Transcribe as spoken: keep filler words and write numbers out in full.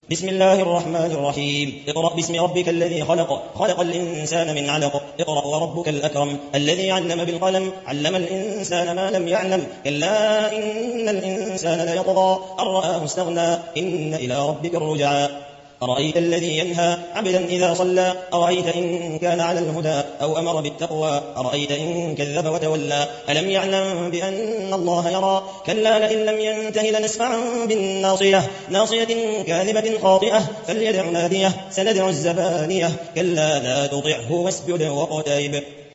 بسم الله الرحمن الرحيم اقرأ باسم ربك الذي خلق خلق الإنسان من علق اقرأ وربك الأكرم الذي علم بالقلم علم الإنسان ما لم يعلم كلا إن الإنسان ليطغى أن رآه استغنى إن إلى ربك الرجعى أرأيت الذي ينهى عبدا إذا صلى أرأيت إن كان على الهدى أو أمر بالتقوى أرأيت إن كذب وتولى ألم يعلم بأن الله يرى كلا لئن لم ينته لنسفعا بالناصية ناصية كاذبة خاطئة فليدع ناديه سندع الزبانية كلا لا تطعه واسجد واقترب